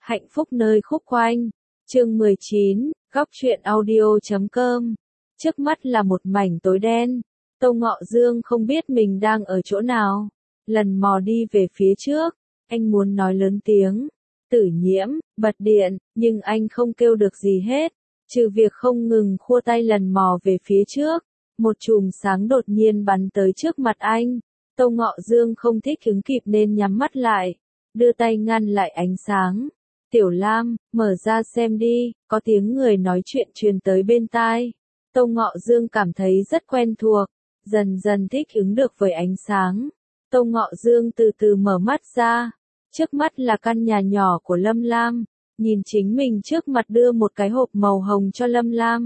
Hạnh phúc nơi khúc quanh. Chương 19, góc truyện audio.com. Trước mắt là một mảnh tối đen. Tâu Ngọ Dương không biết mình đang ở chỗ nào. Lần mò đi về phía trước. Anh muốn nói lớn tiếng. Tử Nhiễm, bật điện, nhưng anh không kêu được gì hết. Trừ việc không ngừng khua tay lần mò về phía trước. Một chùm sáng đột nhiên bắn tới trước mặt anh. Tâu Ngọ Dương không thích ứng kịp nên nhắm mắt lại. Đưa tay ngăn lại ánh sáng. Tiểu Lam, mở ra xem đi, có tiếng người nói chuyện truyền tới bên tai. Tâu Ngọ Dương cảm thấy rất quen thuộc, dần dần thích ứng được với ánh sáng. Tâu Ngọ Dương từ từ mở mắt ra. Trước mắt là căn nhà nhỏ của Lâm Lam, nhìn chính mình trước mặt đưa một cái hộp màu hồng cho Lâm Lam.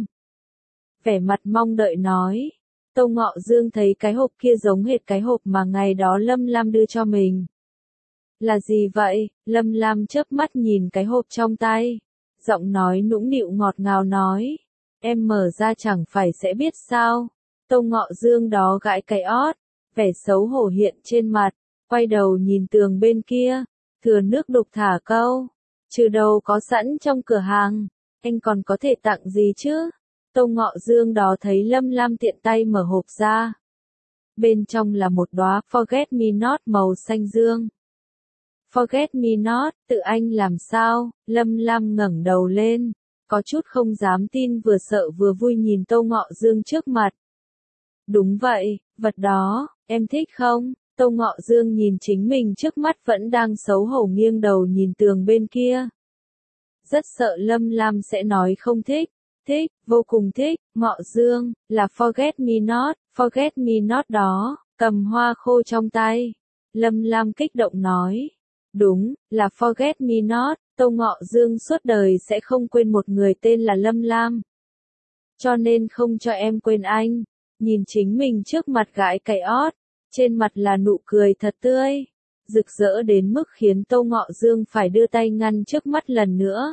Vẻ mặt mong đợi nói. Tâu Ngọ Dương thấy cái hộp kia giống hệt cái hộp mà ngày đó Lâm Lam đưa cho mình. Là gì vậy? Lâm Lam chớp mắt nhìn cái hộp trong tay. Giọng nói nũng nịu ngọt ngào nói. Em mở ra chẳng phải sẽ biết sao. Tâu Ngọ Dương đó gãi cái ót. Vẻ xấu hổ hiện trên mặt. Quay đầu nhìn tường bên kia. Thừa nước đục thả câu. Trừ đầu có sẵn trong cửa hàng. Anh còn có thể tặng gì chứ? Tâu Ngọ Dương đó thấy Lâm Lam tiện tay mở hộp ra. Bên trong là một đóa Forget Me Not màu xanh dương. Forget Me Not, tự anh làm sao? Lâm Lam ngẩng đầu lên, có chút không dám tin vừa sợ vừa vui nhìn Tâu Ngọ Dương trước mặt. Đúng vậy, vật đó, em thích không? Tâu Ngọ Dương nhìn chính mình trước mắt vẫn đang xấu hổ nghiêng đầu nhìn tường bên kia. Rất sợ Lâm Lam sẽ nói không thích. Thích, vô cùng thích, Ngọ Dương, là Forget Me Not đó, cầm hoa khô trong tay. Lâm Lam kích động nói. Đúng, là Forget Me Not, Tâu Ngọ Dương suốt đời sẽ không quên một người tên là Lâm Lam. Cho nên không cho em quên anh. Nhìn chính mình trước mặt gãi cái ót, trên mặt là nụ cười thật tươi, rực rỡ đến mức khiến Tâu Ngọ Dương phải đưa tay ngăn trước mắt lần nữa.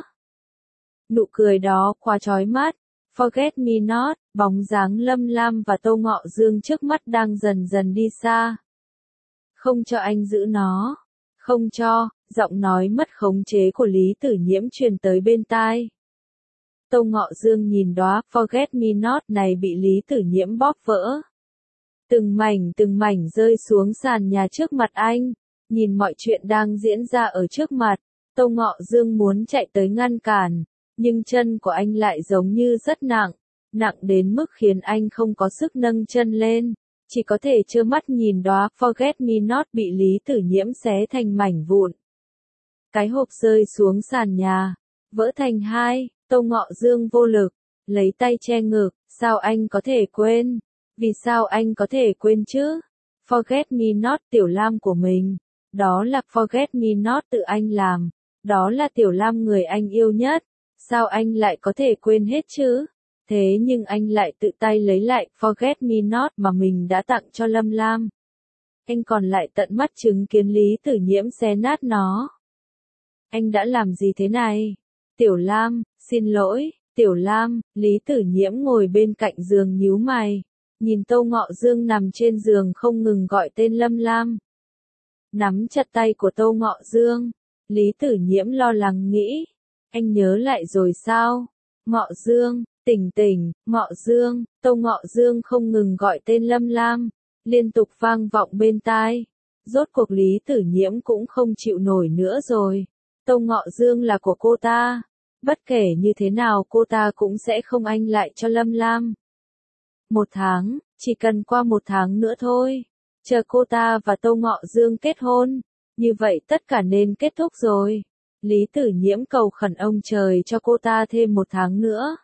Nụ cười đó quá chói mắt. Forget Me Not, bóng dáng Lâm Lam và Tâu Ngọ Dương trước mắt đang dần dần đi xa. Không cho anh giữ nó. Không cho, giọng nói mất khống chế của Lý Tử Nhiễm truyền tới bên tai. Tâu Ngọ Dương nhìn đóa Forget Me Not này bị Lý Tử Nhiễm bóp vỡ. Từng mảnh rơi xuống sàn nhà trước mặt anh. Nhìn mọi chuyện đang diễn ra ở trước mặt, Tâu Ngọ Dương muốn chạy tới ngăn cản, nhưng chân của anh lại giống như rất nặng, nặng đến mức khiến anh không có sức nâng chân lên. Chỉ có thể trơ mắt nhìn đóa Forget Me Not bị Lý Tử Nhiễm xé thành mảnh vụn. Cái hộp rơi xuống sàn nhà, vỡ thành hai. Tâu Ngọ Dương vô lực, lấy tay che ngực. Sao anh có thể quên? Vì sao anh có thể quên chứ? Forget Me Not Tiểu Lam của mình. Đó là Forget Me Not tự anh làm. Đó là Tiểu Lam người anh yêu nhất. Sao anh lại có thể quên hết chứ? Thế nhưng anh lại tự tay lấy lại Forget Me Not mà mình đã tặng cho Lâm Lam. Anh còn lại tận mắt chứng kiến Lý Tử Nhiễm xé nát nó. Anh đã làm gì thế này? Tiểu Lam, xin lỗi, Tiểu Lam. Lý Tử Nhiễm ngồi bên cạnh giường nhíu mày, nhìn Tâu Ngọ Dương nằm trên giường không ngừng gọi tên Lâm Lam. Nắm chặt tay của Tâu Ngọ Dương, Lý Tử Nhiễm lo lắng nghĩ. Anh nhớ lại rồi sao? Ngọ Dương, tỉnh, Ngọ Dương. Tâu Ngọ Dương không ngừng gọi tên Lâm Lam, liên tục vang vọng bên tai. Rốt cuộc Lý Tử Nhiễm cũng không chịu nổi nữa rồi. Tâu Ngọ Dương là của cô ta. Bất kể như thế nào cô ta cũng sẽ không anh lại cho Lâm Lam. 1 tháng, chỉ cần qua 1 tháng nữa thôi. Chờ cô ta và Tâu Ngọ Dương kết hôn. Như vậy tất cả nên kết thúc rồi. Lý Tử Nhiễm cầu khẩn ông trời cho cô ta thêm 1 tháng nữa.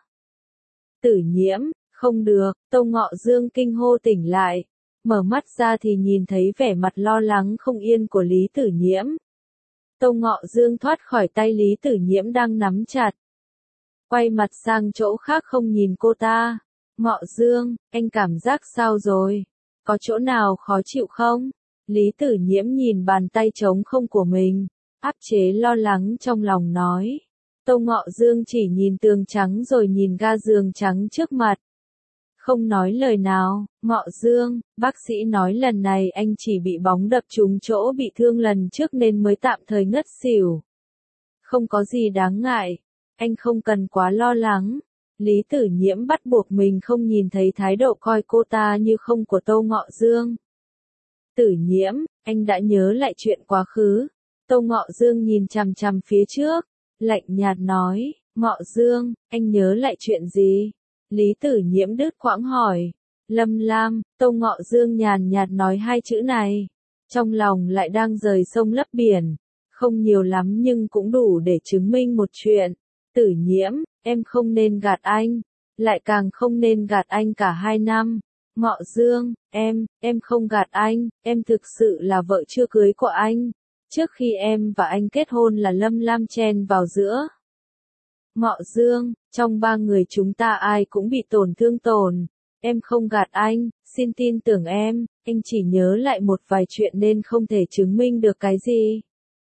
Tử Nhiễm, không được. Tâu Ngọ Dương kinh hô tỉnh lại. Mở mắt ra thì nhìn thấy vẻ mặt lo lắng không yên của Lý Tử Nhiễm. Tâu Ngọ Dương thoát khỏi tay Lý Tử Nhiễm đang nắm chặt. Quay mặt sang chỗ khác không nhìn cô ta. Ngọ Dương, anh cảm giác sao rồi? Có chỗ nào khó chịu không? Lý Tử Nhiễm nhìn bàn tay trống không của mình, áp chế lo lắng trong lòng nói. Tâu Ngọ Dương chỉ nhìn tường trắng rồi nhìn ga giường trắng trước mặt. Không nói lời nào. Ngọ Dương, bác sĩ nói lần này anh chỉ bị bóng đập trúng chỗ bị thương lần trước nên mới tạm thời ngất xỉu. Không có gì đáng ngại, anh không cần quá lo lắng. Lý Tử Nhiễm bắt buộc mình không nhìn thấy thái độ coi cô ta như không của Tô Ngọ Dương. Tử Nhiễm, anh đã nhớ lại chuyện quá khứ. Tô Ngọ Dương nhìn chằm chằm phía trước, lạnh nhạt nói, Ngọ Dương, anh nhớ lại chuyện gì? Lý Tử Nhiễm đứt quãng hỏi. Lâm Lam, Tô Ngọ Dương nhàn nhạt nói hai chữ này. Trong lòng lại đang rời sông lấp biển. Không nhiều lắm nhưng cũng đủ để chứng minh một chuyện. Tử Nhiễm, em không nên gạt anh. Lại càng không nên gạt anh cả 2 năm. Ngọ Dương, em không gạt anh, em thực sự là vợ chưa cưới của anh. Trước khi em và anh kết hôn là Lâm Lam chen vào giữa. Ngọ Dương, trong 3 người chúng ta ai cũng bị tổn thương tổn. Em không gạt anh, xin tin tưởng em, anh chỉ nhớ lại một vài chuyện nên không thể chứng minh được cái gì.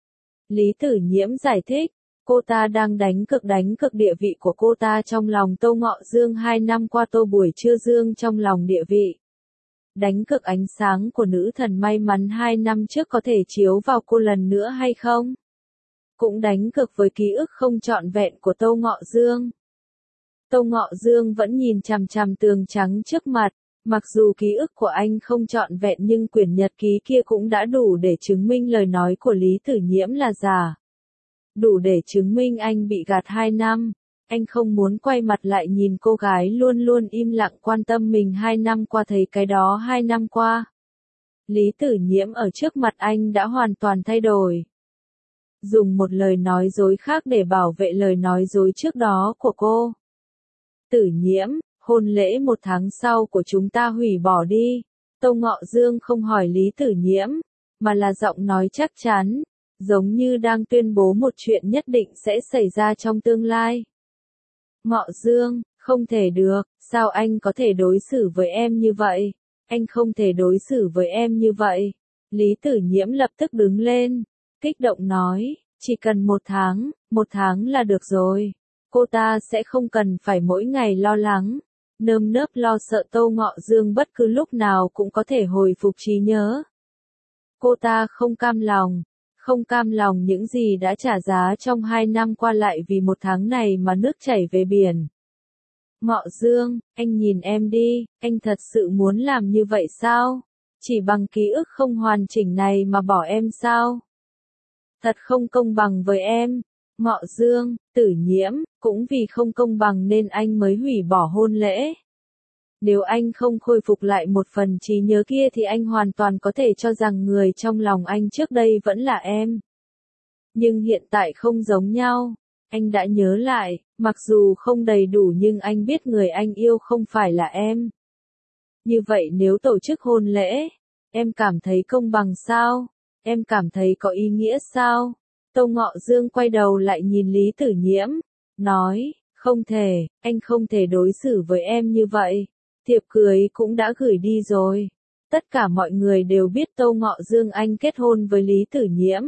Lý Tử Nhiễm giải thích, cô ta đang đánh cực địa vị của cô ta trong lòng Tô Ngọ Dương 2 năm qua Tô Buổi Trưa Dương trong lòng địa vị. Đánh cực ánh sáng của nữ thần may mắn 2 năm trước có thể chiếu vào cô lần nữa hay không? Cũng đánh cực với ký ức không trọn vẹn của Tô Ngọ Dương. Tô Ngọ Dương vẫn nhìn chằm chằm tường trắng trước mặt, mặc dù ký ức của anh không trọn vẹn nhưng quyển nhật ký kia cũng đã đủ để chứng minh lời nói của Lý Tử Nhiễm là giả. Đủ để chứng minh anh bị gạt 2 năm. Anh không muốn quay mặt lại nhìn cô gái luôn luôn im lặng quan tâm mình 2 năm qua thấy cái đó 2 năm qua. Lý Tử Nhiễm ở trước mặt anh đã hoàn toàn thay đổi. Dùng một lời nói dối khác để bảo vệ lời nói dối trước đó của cô. Tử Nhiễm, hôn lễ 1 tháng sau của chúng ta hủy bỏ đi. Tô Ngọ Dương không hỏi Lý Tử Nhiễm, mà là giọng nói chắc chắn, giống như đang tuyên bố một chuyện nhất định sẽ xảy ra trong tương lai. Ngọ Dương, không thể được, sao anh có thể đối xử với em như vậy? Anh không thể đối xử với em như vậy. Lý Tử Nhiễm lập tức đứng lên, kích động nói, chỉ cần 1 tháng là được rồi. Cô ta sẽ không cần phải mỗi ngày lo lắng, nơm nớp lo sợ Tô Ngọ Dương bất cứ lúc nào cũng có thể hồi phục trí nhớ. Cô ta không cam lòng những gì đã trả giá trong 2 năm qua lại vì 1 tháng này mà nước chảy về biển. Ngọ Dương, anh nhìn em đi, anh thật sự muốn làm như vậy sao? Chỉ bằng ký ức không hoàn chỉnh này mà bỏ em sao? Thật không công bằng với em. Ngọ Dương, Tử Nhiễm, cũng vì không công bằng nên anh mới hủy bỏ hôn lễ. Nếu anh không khôi phục lại một phần trí nhớ kia thì anh hoàn toàn có thể cho rằng người trong lòng anh trước đây vẫn là em. Nhưng hiện tại không giống nhau. Anh đã nhớ lại, mặc dù không đầy đủ nhưng anh biết người anh yêu không phải là em. Như vậy nếu tổ chức hôn lễ, em cảm thấy công bằng sao? Em cảm thấy có ý nghĩa sao? Tô Ngọ Dương quay đầu lại nhìn Lý Tử Nhiễm, nói, không thể, anh không thể đối xử với em như vậy. Thiệp cưới cũng đã gửi đi rồi. Tất cả mọi người đều biết Tô Ngọ Dương anh kết hôn với Lý Tử Nhiễm.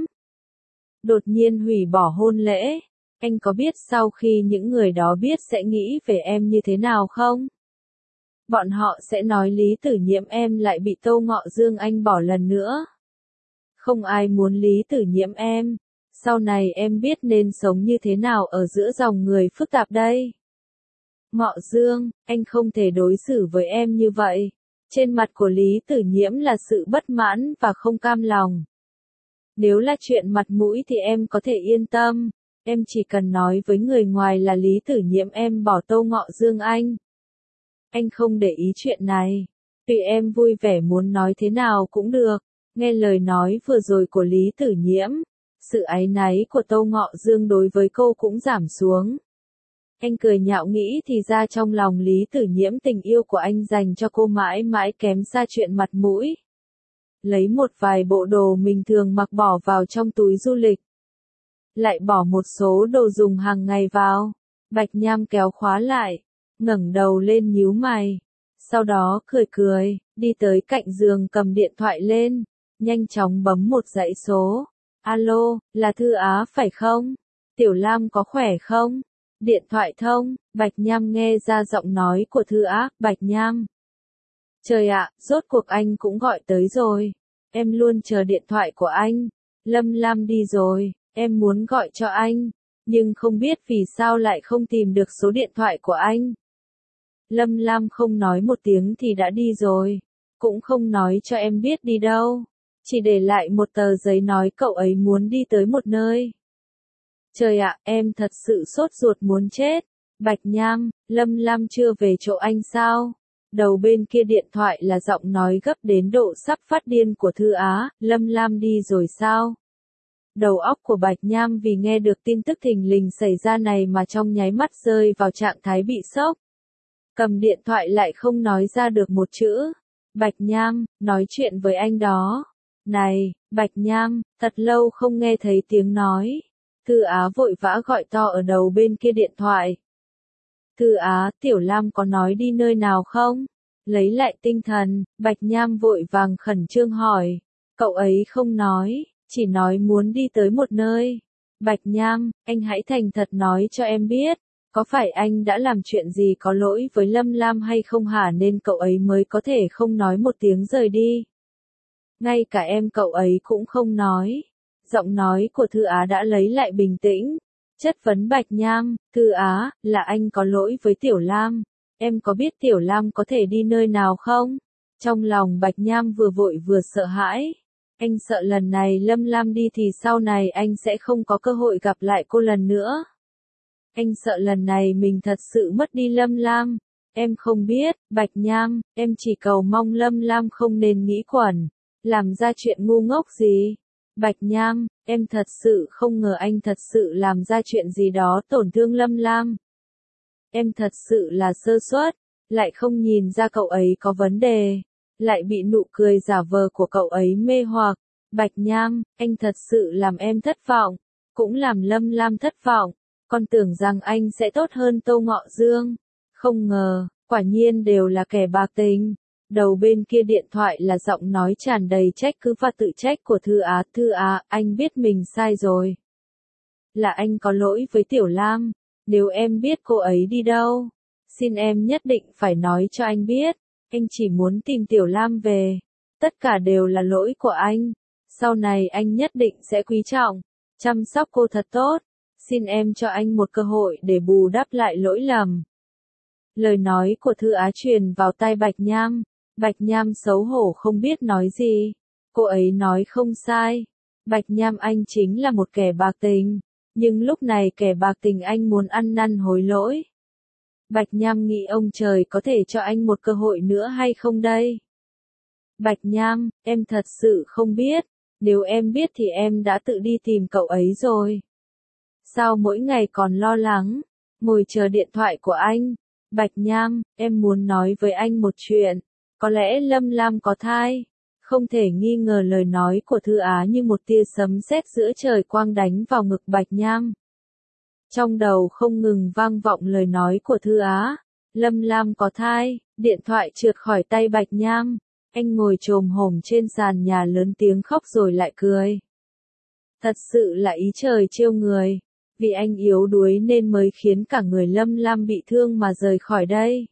Đột nhiên hủy bỏ hôn lễ. Anh có biết sau khi những người đó biết sẽ nghĩ về em như thế nào không? Bọn họ sẽ nói Lý Tử Nhiễm em lại bị Tô Ngọ Dương anh bỏ lần nữa. Không ai muốn Lý Tử Nhiễm em. Sau này em biết nên sống như thế nào ở giữa dòng người phức tạp đây. Ngọ Dương, anh không thể đối xử với em như vậy. Trên mặt của Lý Tử Nhiễm là sự bất mãn và không cam lòng. Nếu là chuyện mặt mũi thì em có thể yên tâm. Em chỉ cần nói với người ngoài là Lý Tử Nhiễm em bỏ Tô Ngọ Dương anh. Anh không để ý chuyện này. Tùy em vui vẻ muốn nói thế nào cũng được. Nghe lời nói vừa rồi của Lý Tử Nhiễm, sự áy náy của Tô Ngọ Dương đối với cô cũng giảm xuống. Anh cười nhạo nghĩ thì ra trong lòng Lý Tử Nhiễm tình yêu của anh dành cho cô mãi mãi kém xa chuyện mặt mũi. Lấy một vài bộ đồ mình thường mặc bỏ vào trong túi du lịch. Lại bỏ một số đồ dùng hàng ngày vào. Bạch Nham kéo khóa lại, ngẩng đầu lên nhíu mày. Sau đó cười, đi tới cạnh giường cầm điện thoại lên, nhanh chóng bấm một dãy số. Alo, là Thư Á phải không? Tiểu Lam có khỏe không? Điện thoại thông, Bạch Nham nghe ra giọng nói của Thư Á, Bạch Nham. Trời ạ, rốt cuộc anh cũng gọi tới rồi. Em luôn chờ điện thoại của anh. Lâm Lam đi rồi, em muốn gọi cho anh. nhưng không biết vì sao lại không tìm được số điện thoại của anh. Lâm Lam không nói một tiếng thì đã đi rồi, cũng không nói cho em biết đi đâu, chỉ để lại một tờ giấy nói cậu ấy muốn đi tới một nơi. Trời ạ, em thật sự sốt ruột muốn chết. Bạch Nham, Lâm Lam chưa về chỗ anh sao? Đầu bên kia điện thoại là giọng nói gấp đến độ sắp phát điên của Thư Á, Lâm Lam đi rồi sao? Đầu óc của Bạch Nham vì nghe được tin tức thình lình xảy ra này mà trong nháy mắt rơi vào trạng thái bị sốc. Cầm điện thoại lại không nói ra được một chữ. Bạch Nham, nói chuyện với anh đó. Này, Bạch Nham, thật lâu không nghe thấy tiếng nói. Thư Á vội vã gọi to ở đầu bên kia điện thoại. Thư Á, Tiểu Lam có nói đi nơi nào không? Lấy lại tinh thần, Bạch Nham vội vàng khẩn trương hỏi. Cậu ấy không nói, chỉ nói muốn đi tới một nơi. Bạch Nham, anh hãy thành thật nói cho em biết, có phải anh đã làm chuyện gì có lỗi với Lâm Lam hay không hả nên cậu ấy mới có thể không nói một tiếng rời đi? Ngay cả em cậu ấy cũng không nói. Giọng nói của Thư Á đã lấy lại bình tĩnh. Chất vấn Bạch Nham, Thư Á, là anh có lỗi với Tiểu Lam. Em có biết Tiểu Lam có thể đi nơi nào không? Trong lòng Bạch Nham vừa vội vừa sợ hãi. Anh sợ lần này Lâm Lam đi thì sau này anh sẽ không có cơ hội gặp lại cô lần nữa. Anh sợ lần này mình thật sự mất đi Lâm Lam. Em không biết, Bạch Nham, em chỉ cầu mong Lâm Lam không nên nghĩ quẩn, làm ra chuyện ngu ngốc gì. Bạch Nham, em thật sự không ngờ anh thật sự làm ra chuyện gì đó tổn thương Lâm Lam. Em thật sự là sơ suất, lại không nhìn ra cậu ấy có vấn đề, lại bị nụ cười giả vờ của cậu ấy mê hoặc. Bạch Nham, anh thật sự làm em thất vọng, cũng làm Lâm Lam thất vọng. Con tưởng rằng anh sẽ tốt hơn Tô Ngọ Dương. Không ngờ, quả nhiên đều là kẻ bạc tình. Đầu bên kia điện thoại là giọng nói tràn đầy trách cứ và tự trách của Thư Á. Thư Á, anh biết mình sai rồi. Là anh có lỗi với Tiểu Lam. Nếu em biết cô ấy đi đâu, xin em nhất định phải nói cho anh biết. Anh chỉ muốn tìm Tiểu Lam về. Tất cả đều là lỗi của anh. Sau này anh nhất định sẽ quý trọng, chăm sóc cô thật tốt. Xin em cho anh một cơ hội để bù đắp lại lỗi lầm. Lời nói của Thư Á truyền vào tai Bạch Nham. Bạch Nham xấu hổ không biết nói gì. Cô ấy nói không sai. Bạch Nham anh chính là một kẻ bạc tình. Nhưng lúc này kẻ bạc tình anh muốn ăn năn hối lỗi. Bạch Nham nghĩ ông trời có thể cho anh một cơ hội nữa hay không đây? Bạch Nham, em thật sự không biết. Nếu em biết thì em đã tự đi tìm cậu ấy rồi. Sao mỗi ngày còn lo lắng, ngồi chờ điện thoại của anh? Bạch Nham, em muốn nói với anh một chuyện. Có lẽ Lâm Lam có thai. Không thể nghi ngờ lời nói của Thư Á như một tia sấm sét giữa trời quang đánh vào ngực Bạch Nham. Trong đầu không ngừng vang vọng lời nói của Thư Á. Lâm Lam có thai, điện thoại trượt khỏi tay Bạch Nham. Anh ngồi chồm hổm trên sàn nhà lớn tiếng khóc rồi lại cười. Thật sự là ý trời trêu người. Vì anh yếu đuối nên mới khiến cả người Lâm Lam bị thương mà rời khỏi đây.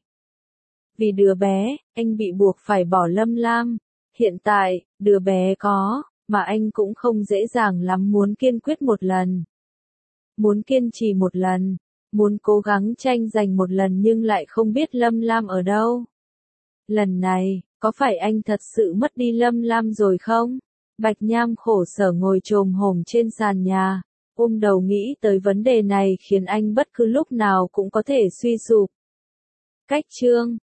Vì đứa bé, anh bị buộc phải bỏ Lâm Lam. Hiện tại, đứa bé có, mà anh cũng không dễ dàng lắm muốn kiên quyết một lần. Muốn kiên trì một lần, muốn cố gắng tranh giành một lần nhưng lại không biết Lâm Lam ở đâu. Lần này, có phải anh thật sự mất đi Lâm Lam rồi không? Bạch Nham khổ sở ngồi chồm hổm trên sàn nhà, ôm đầu nghĩ tới vấn đề này khiến anh bất cứ lúc nào cũng có thể suy sụp. Cách chương